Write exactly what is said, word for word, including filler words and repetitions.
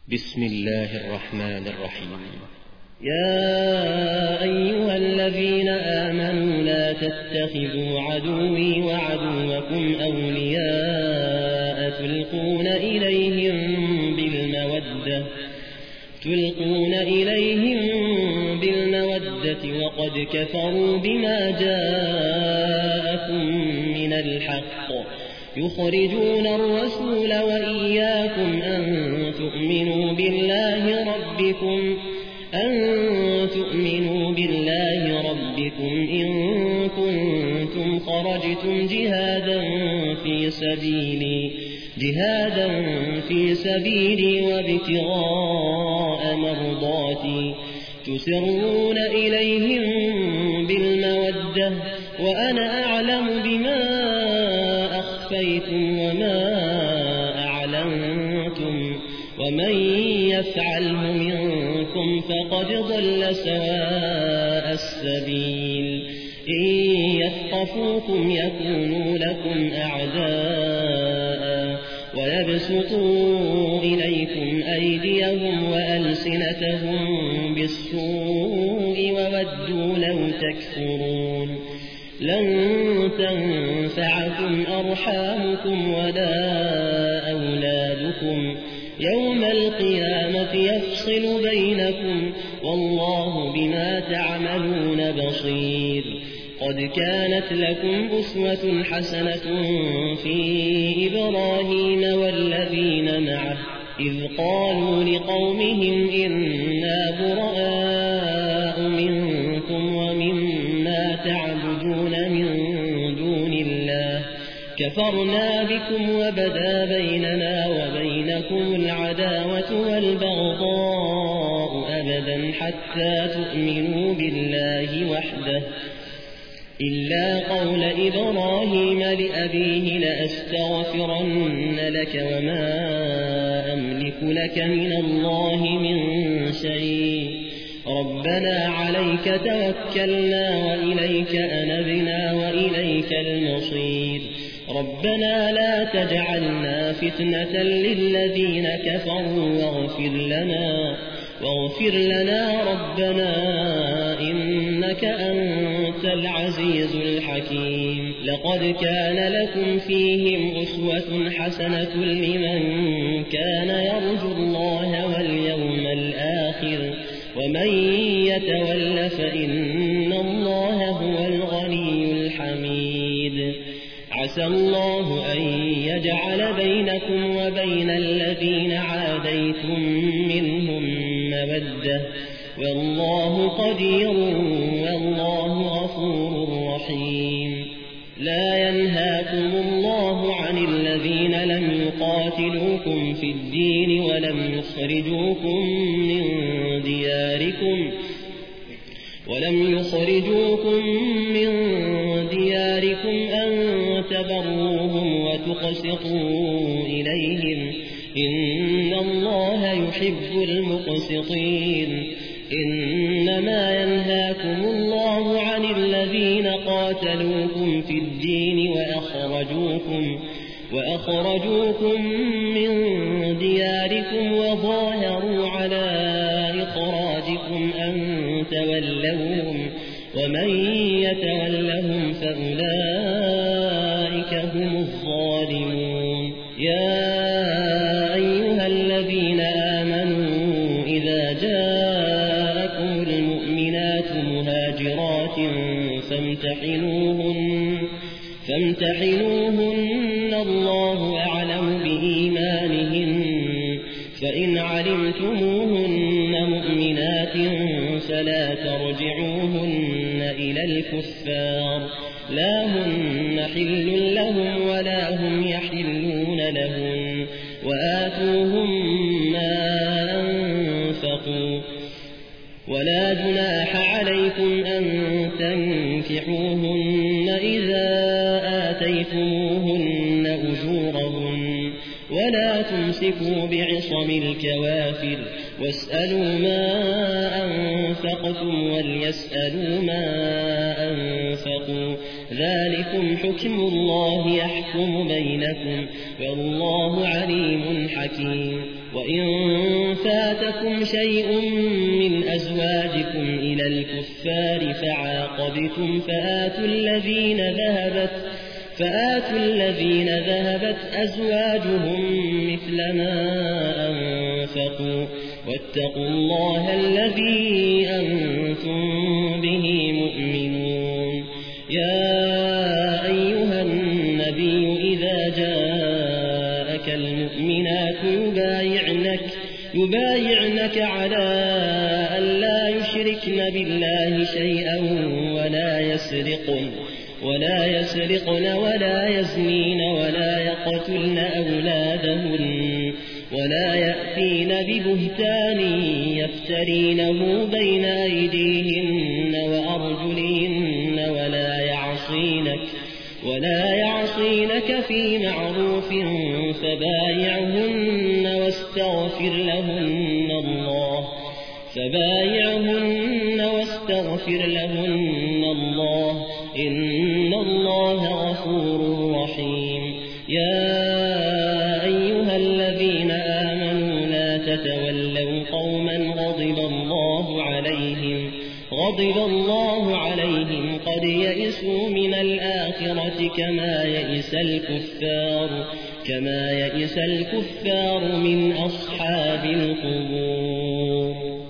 بسم الله الرحمن الرحيم. يا أيها الذين آمنوا لا تتخذوا عدوي وعدوكم أولياء تلقون إليهم بالمودة تلقون إليهم بالمودة وقد كفروا بما جاءكم من الحق يخرجون الرسول وإياكم أن تؤمنوا بالله ربكم أن تؤمنوا بالله ربكم إن كنتم خرجتم جهادا في سبيلي جهادا في سبيلي وابتغاء مرضاتي تسرون إليهم بالمودة وأنا أعلم بما أخفيتم وما أعلنتم ومن يفعله منكم فقد ضل سواء السبيل إن يثقفوكم يكونوا لكم أعداء ويبسطوا إليكم أيديهم وألسنتهم بالسوء وودوا لو تكفرون لن تنفعكم أرحامكم ولا أولادكم يوم القيامة يفصل بينكم والله بما تعملون بصير. قد كانت لكم أسوة حسنة في إبراهيم والذين معه إذ قالوا لقومهم إنا براء منكم ومما تعبدون من دون الله كفرنا بكم وبدا بيننا وبينكم العداوة والبغضاء أبدا حتى تؤمنوا بالله وحده إلا قول إبراهيم لأبيه لأستغفرن لك وما أملك لك من الله من شيء ربنا عليك توكلنا وإليك أنبنا وإليك المصير ربنا لا تجعلنا فتنة للذين كفروا واغفر لنا واغفر لنا ربنا إنك أنت العزيز الحكيم. لقد كان لكم فيهم أسوة حسنة لمن كان يرجو الله واليوم الآخر ومن يتول فإن الله هو الغني الحميد. عسى الله أن يجعل بينكم وبين الذين عاديتم منهم مودة والله قدير والله غفور رحيم. لا ينهاكم الله عن الذين لم يقاتلوكم في الدين ولم يخرجوكم من دياركم ولم يخرجوكم من دياركم أن تبروهم وتقسطوا إليهم إن الله يحب المقسطين. إنما ينهاكم الله عن الذين قاتلوكم في الدين وأخرجوكم وأخرجوكم من دياركم وظاهروا على إخراجكم أن تولوهم ومن يتولهم فأولئك هم الظالمون. يا أيها الذين آمنوا إذا جاءكم المؤمنات مهاجرات فامتحنوهن فامتحنوهن الله أعلم بإيمانهن فإن علمتموهن مؤمنات فلا ترجعوهن إلى الكفار لا هن حل لهم ولا هم يحلون لهم وآتوهم ما أنفقوا ولا جناح عليكم أن تنكحوهن إذا آتيتموهن أجورهن ولا تمسكوا بعصم الكوافر واسألوا ما أنفقتم وليسألوا ما أنفقوا ذلكم حكم الله يحكم بينكم والله عليم حكيم. وإن فاتكم شيء من أزواجكم إلى الكفار فعاقبتم فآتوا الذين ذهبت فآتوا الذين ذهبت أزواجهم مثل ما أنفقوا واتقوا الله الذي أنتم به مؤمنون. يا أيها النبي إذا جاءك المؤمنات يبايعنك, يبايعنك على أن لا يشركن بالله شيئا ولا يسرقن ولا يسرقن ولا يزنين ولا يقتلن أولادهن ولا يأتين ببهتان يفترينه بين أيديهن وأرجلهن ولا يعصينك ولا يعصينك في معروف فبايعهن واستغفر لهن الله فبايعهن واستغفر لهن الله إن الله غفور رحيم. يا أيها الذين آمنوا لا تتولوا قوما غضب الله عليهم غضب الله عليهم قد يئسوا من الآخرة كما يئس الكفار كما يئس الكفار من أصحاب القبور.